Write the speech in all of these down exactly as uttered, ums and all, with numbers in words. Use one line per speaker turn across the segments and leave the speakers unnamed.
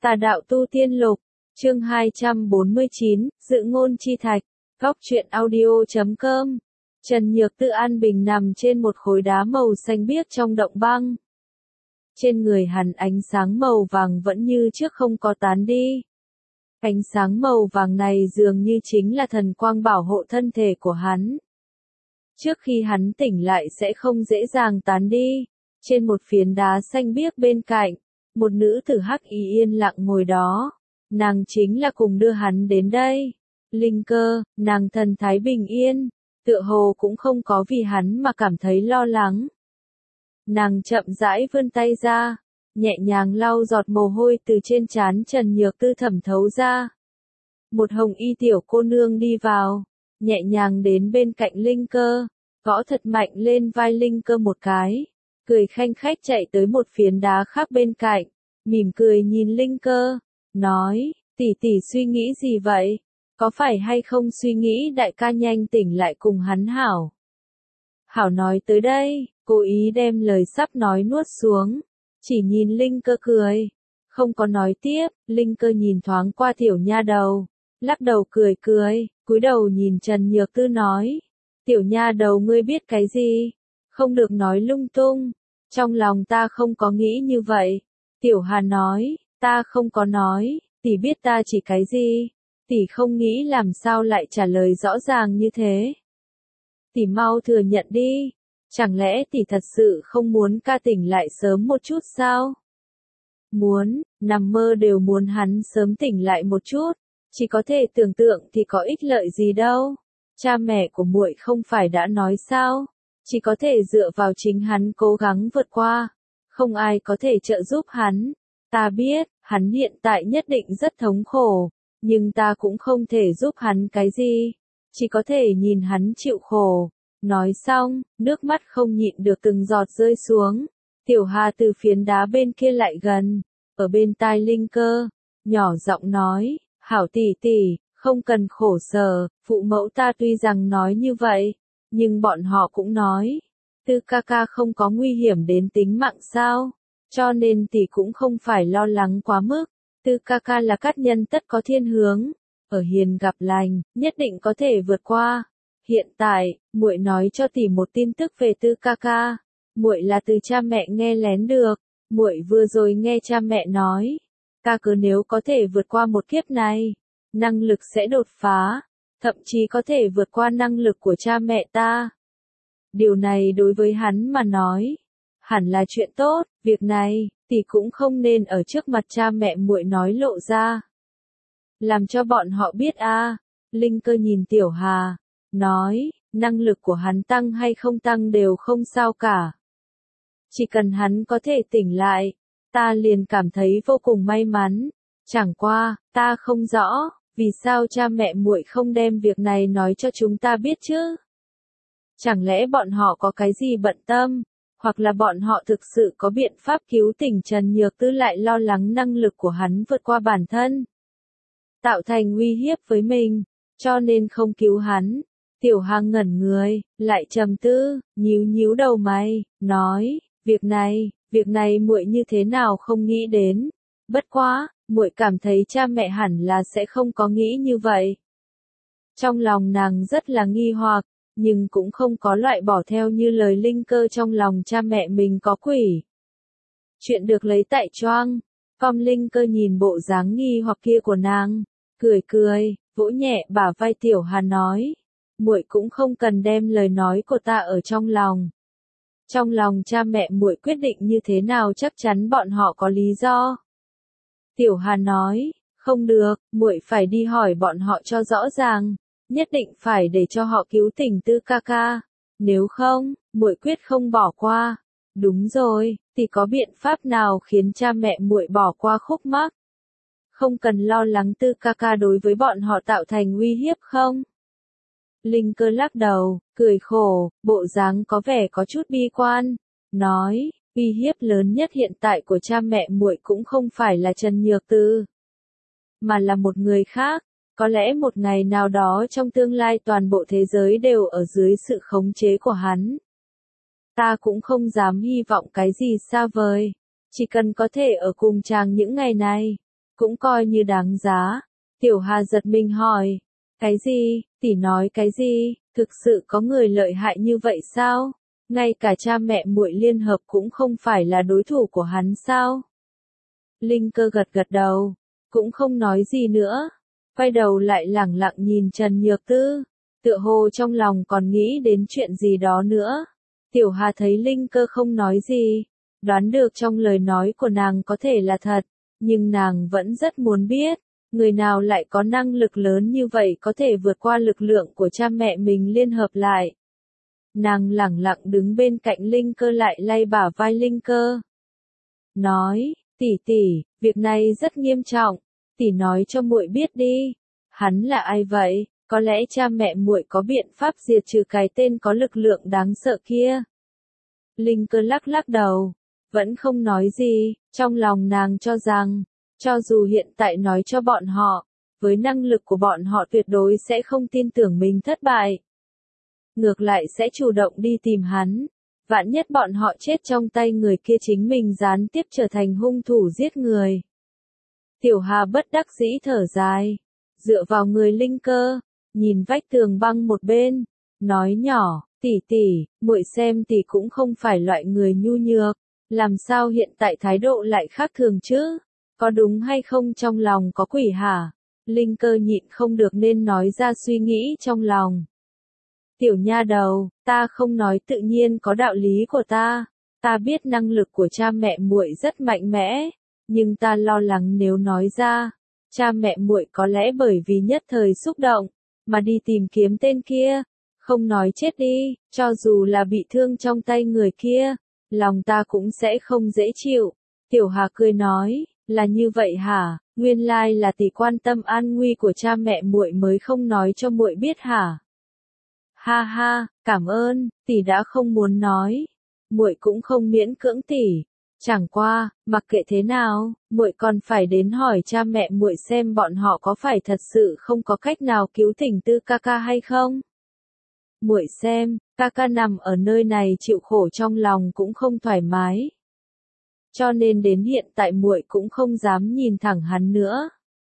Tà đạo tu tiên lục, chương hai trăm bốn mươi chín, dự ngôn chi thạch, góc truyện audio chấm com. Trần Nhược Tư an bình nằm trên một khối đá màu xanh biếc trong động băng. Trên người hắn ánh sáng màu vàng vẫn như trước không có tán đi. Ánh sáng màu vàng này dường như chính là thần quang bảo hộ thân thể của hắn. Trước khi hắn tỉnh lại sẽ không dễ dàng tán đi. Trên một phiến đá xanh biếc bên cạnh, một nữ tử hắc y yên lặng ngồi đó. Nàng chính là cùng đưa hắn đến đây. Linh Cơ, nàng thần thái bình yên, tựa hồ cũng không có vì hắn mà cảm thấy lo lắng. Nàng chậm rãi vươn tay ra, nhẹ nhàng lau giọt mồ hôi từ trên trán Trần Nhược Tư thẩm thấu ra. Một hồng y tiểu cô nương đi vào, nhẹ nhàng đến bên cạnh Linh Cơ, gõ thật mạnh lên vai Linh Cơ một cái, cười khanh khách chạy tới một phiến đá khác bên cạnh, mỉm cười nhìn Linh Cơ, nói, tỷ tỷ suy nghĩ gì vậy? Có phải hay không suy nghĩ đại ca nhanh tỉnh lại cùng hắn hảo? Hảo nói tới đây, cố ý đem lời sắp nói nuốt xuống, chỉ nhìn Linh Cơ cười, không có nói tiếp. Linh Cơ nhìn thoáng qua tiểu nha đầu, lắc đầu cười cười, cúi đầu nhìn Trần Nhược Tư nói, tiểu nha đầu ngươi biết cái gì? Không được nói lung tung, trong lòng ta không có nghĩ như vậy. Tiểu Hà nói, ta không có nói, tỷ biết ta chỉ cái gì? Tỷ không nghĩ làm sao lại trả lời rõ ràng như thế. Tỷ mau thừa nhận đi, chẳng lẽ tỷ thật sự không muốn ca tỉnh lại sớm một chút sao? Muốn, nằm mơ đều muốn hắn sớm tỉnh lại một chút, chỉ có thể tưởng tượng thì có ích lợi gì đâu. Cha mẹ của muội không phải đã nói sao, chỉ có thể dựa vào chính hắn cố gắng vượt qua, không ai có thể trợ giúp hắn. Ta biết, hắn hiện tại nhất định rất thống khổ, nhưng ta cũng không thể giúp hắn cái gì, chỉ có thể nhìn hắn chịu khổ. Nói xong, nước mắt không nhịn được từng giọt rơi xuống. Tiểu Hà từ phiến đá bên kia lại gần, ở bên tai Linh Cơ, nhỏ giọng nói, hảo tỷ tỷ, không cần khổ sở, phụ mẫu ta tuy rằng nói như vậy, nhưng bọn họ cũng nói, Tư ca ca không có nguy hiểm đến tính mạng sao, cho nên tỷ cũng không phải lo lắng quá mức. Tư ca ca là cát nhân tất có thiên hướng, ở hiền gặp lành, nhất định có thể vượt qua. Hiện tại, muội nói cho tỷ một tin tức về Tư ca ca. Muội là từ cha mẹ nghe lén được, muội vừa rồi nghe cha mẹ nói, ca cứ nếu có thể vượt qua một kiếp này, năng lực sẽ đột phá, thậm chí có thể vượt qua năng lực của cha mẹ ta. Điều này đối với hắn mà nói, hẳn là chuyện tốt, việc này tỷ cũng không nên ở trước mặt cha mẹ muội nói lộ ra. Làm cho bọn họ biết a. À. Linh Cơ nhìn Tiểu Hà, nói, năng lực của hắn tăng hay không tăng đều không sao cả. Chỉ cần hắn có thể tỉnh lại, ta liền cảm thấy vô cùng may mắn. Chẳng qua, ta không rõ, vì sao cha mẹ muội không đem việc này nói cho chúng ta biết chứ? Chẳng lẽ bọn họ có cái gì bận tâm? Hoặc là bọn họ thực sự có biện pháp cứu tỉnh Trần Nhược Tư lại lo lắng năng lực của hắn vượt qua bản thân, tạo thành uy hiếp với mình, cho nên không cứu hắn. Tiểu Hà ngẩn người, lại trầm tư, nhíu nhíu đầu mày, nói, việc này, việc này muội như thế nào không nghĩ đến. Bất quá, muội cảm thấy cha mẹ hẳn là sẽ không có nghĩ như vậy. Trong lòng nàng rất là nghi hoặc, nhưng cũng không có loại bỏ theo như lời Linh Cơ trong lòng cha mẹ mình có quỷ. Chuyện được lấy tại Choang. Com. Linh Cơ nhìn bộ dáng nghi hoặc kia của nàng, cười cười, vỗ nhẹ bả vai Tiểu Hà nói, muội cũng không cần đem lời nói của ta ở trong lòng. Trong lòng cha mẹ muội quyết định như thế nào chắc chắn bọn họ có lý do. Tiểu Hà nói, không được, muội phải đi hỏi bọn họ cho rõ ràng, nhất định phải để cho họ cứu tỉnh Tư ca ca, nếu không, muội quyết không bỏ qua. Đúng rồi, thì có biện pháp nào khiến cha mẹ muội bỏ qua khúc mắc? Không cần lo lắng Tư ca ca đối với bọn họ tạo thành uy hiếp không? Linh Cơ lắc đầu, cười khổ, bộ dáng có vẻ có chút bi quan, nói, uy hiếp lớn nhất hiện tại của cha mẹ muội cũng không phải là Trần Nhược Tư, mà là một người khác. Có lẽ một ngày nào đó trong tương lai toàn bộ thế giới đều ở dưới sự khống chế của hắn. Ta cũng không dám hy vọng cái gì xa vời, chỉ cần có thể ở cùng chàng những ngày này, cũng coi như đáng giá. Tiểu Hà giật mình hỏi, cái gì, tỷ nói cái gì, thực sự có người lợi hại như vậy sao? Ngay cả cha mẹ muội liên hợp cũng không phải là đối thủ của hắn sao? Linh Cơ gật gật đầu, cũng không nói gì nữa, quay đầu lại lẳng lặng nhìn Trần Nhược Tư, tựa hồ trong lòng còn nghĩ đến chuyện gì đó nữa. Tiểu Hà thấy Linh Cơ không nói gì, đoán được trong lời nói của nàng có thể là thật, nhưng nàng vẫn rất muốn biết, người nào lại có năng lực lớn như vậy có thể vượt qua lực lượng của cha mẹ mình liên hợp lại. Nàng lẳng lặng đứng bên cạnh Linh Cơ lại lay bả vai Linh Cơ. Nói, tỷ tỷ, việc này rất nghiêm trọng, tỷ nói cho muội biết đi, hắn là ai vậy, có lẽ cha mẹ muội có biện pháp diệt trừ cái tên có lực lượng đáng sợ kia. Linh Cơ lắc lắc đầu, vẫn không nói gì, trong lòng nàng cho rằng, cho dù hiện tại nói cho bọn họ, với năng lực của bọn họ tuyệt đối sẽ không tin tưởng mình thất bại. Ngược lại sẽ chủ động đi tìm hắn, vạn nhất bọn họ chết trong tay người kia chính mình gián tiếp trở thành hung thủ giết người. Tiểu Hà bất đắc dĩ thở dài, dựa vào người Linh Cơ, nhìn vách tường băng một bên, nói nhỏ, tỷ tỷ, muội xem tỷ cũng không phải loại người nhu nhược, làm sao hiện tại thái độ lại khác thường chứ, có đúng hay không trong lòng có quỷ hả? Linh Cơ nhịn không được nên nói ra suy nghĩ trong lòng. Tiểu nha đầu, ta không nói tự nhiên có đạo lý của ta, ta biết năng lực của cha mẹ muội rất mạnh mẽ, nhưng ta lo lắng nếu nói ra, cha mẹ muội có lẽ bởi vì nhất thời xúc động, mà đi tìm kiếm tên kia, không nói chết đi, cho dù là bị thương trong tay người kia, lòng ta cũng sẽ không dễ chịu. Tiểu Hà cười nói, là như vậy hả, nguyên lai là tỷ quan tâm an nguy của cha mẹ muội mới không nói cho muội biết hả? Ha ha, cảm ơn, tỷ đã không muốn nói, muội cũng không miễn cưỡng tỷ, chẳng qua, mặc kệ thế nào, muội còn phải đến hỏi cha mẹ muội xem bọn họ có phải thật sự không có cách nào cứu tỉnh Tư ca ca hay không. Muội xem, ca ca nằm ở nơi này chịu khổ trong lòng cũng không thoải mái. Cho nên đến hiện tại muội cũng không dám nhìn thẳng hắn nữa.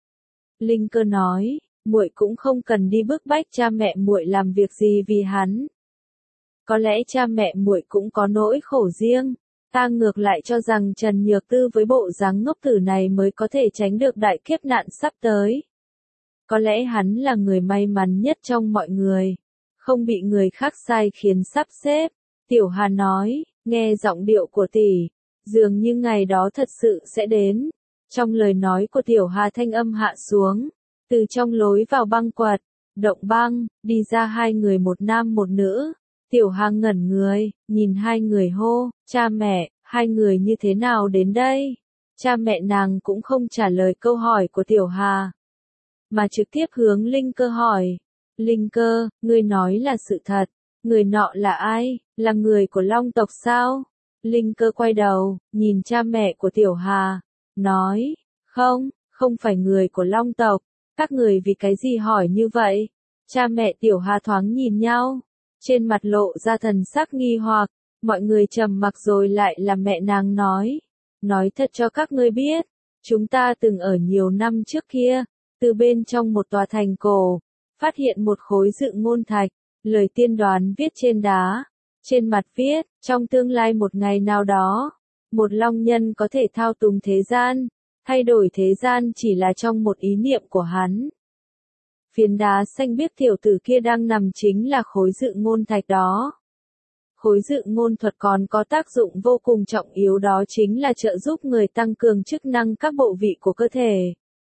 Linh Cơ nói, muội cũng không cần đi bức bách cha mẹ muội làm việc gì vì hắn. Có lẽ cha mẹ muội cũng có nỗi khổ riêng, ta ngược lại cho rằng Trần Nhược Tư với bộ dáng ngốc tử này mới có thể tránh được đại kiếp nạn sắp tới. Có lẽ hắn là người may mắn nhất trong mọi người, không bị người khác sai khiến sắp xếp. Tiểu Hà nói, nghe giọng điệu của tỷ, dường như ngày đó thật sự sẽ đến. Trong lời nói của Tiểu Hà thanh âm hạ xuống, từ trong lối vào băng quật, động băng, đi ra hai người một nam một nữ. Tiểu Hà ngẩn người, nhìn hai người hô, cha mẹ, hai người như thế nào đến đây? Cha mẹ nàng cũng không trả lời câu hỏi của Tiểu Hà, mà trực tiếp hướng Linh Cơ hỏi. Linh Cơ, ngươi nói là sự thật, người nọ là ai, là người của Long tộc sao? Linh Cơ quay đầu, nhìn cha mẹ của Tiểu Hà, nói, không, không phải người của Long tộc, các người vì cái gì hỏi như vậy? Cha mẹ Tiểu Hà thoáng nhìn nhau, trên mặt lộ ra thần sắc nghi hoặc, mọi người trầm mặc rồi lại là mẹ nàng nói, nói thật cho các ngươi biết, chúng ta từng ở nhiều năm trước kia, từ bên trong một tòa thành cổ, phát hiện một khối dự ngôn thạch, lời tiên đoán viết trên đá, trên mặt viết, trong tương lai một ngày nào đó, một long nhân có thể thao túng thế gian, thay đổi thế gian chỉ là trong một ý niệm của hắn. Phiến đá xanh biếc tiểu tử kia đang nằm chính là khối dự ngôn thạch đó. Khối dự ngôn thuật còn có tác dụng vô cùng trọng yếu, đó chính là trợ giúp người tăng cường chức năng các bộ vị của cơ thể.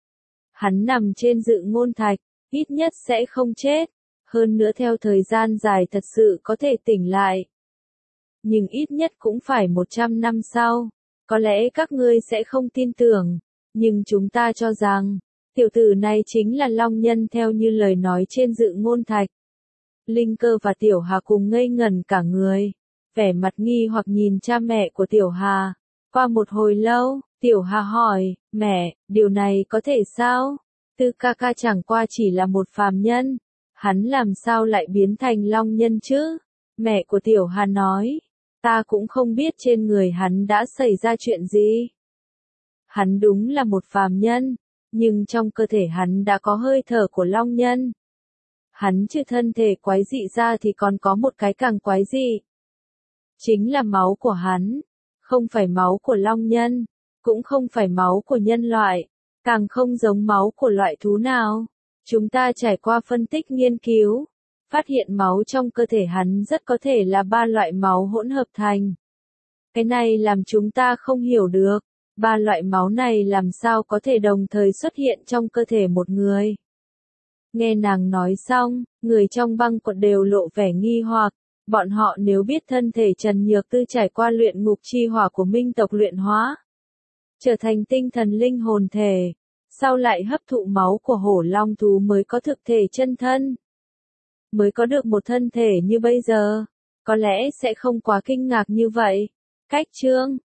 Hắn nằm trên dự ngôn thạch, ít nhất sẽ không chết, hơn nữa theo thời gian dài thật sự có thể tỉnh lại. Nhưng ít nhất cũng phải một trăm năm sau, có lẽ các ngươi sẽ không tin tưởng, nhưng chúng ta cho rằng, tiểu tử này chính là long nhân theo như lời nói trên dự ngôn thạch. Linh Cơ và Tiểu Hà cùng ngây ngẩn cả người, vẻ mặt nghi hoặc nhìn cha mẹ của Tiểu Hà. Qua một hồi lâu, Tiểu Hà hỏi, mẹ, điều này có thể sao? Tư ca ca chẳng qua chỉ là một phàm nhân, hắn làm sao lại biến thành long nhân chứ? Mẹ của Tiểu Hà nói, ta cũng không biết trên người hắn đã xảy ra chuyện gì. Hắn đúng là một phàm nhân, nhưng trong cơ thể hắn đã có hơi thở của long nhân. Hắn trừ thân thể quái dị ra thì còn có một cái càng quái dị. Chính là máu của hắn, không phải máu của long nhân, cũng không phải máu của nhân loại, càng không giống máu của loại thú nào. Chúng ta trải qua phân tích nghiên cứu, phát hiện máu trong cơ thể hắn rất có thể là ba loại máu hỗn hợp thành. Cái này làm chúng ta không hiểu được, ba loại máu này làm sao có thể đồng thời xuất hiện trong cơ thể một người. Nghe nàng nói xong, người trong băng quật đều lộ vẻ nghi hoặc, bọn họ nếu biết thân thể Trần Nhược Tư trải qua luyện ngục chi hỏa của minh tộc luyện hóa, trở thành tinh thần linh hồn thể, sau lại hấp thụ máu của hổ long thú mới có thực thể chân thân, mới có được một thân thể như bây giờ, có lẽ sẽ không quá kinh ngạc như vậy. Cách chương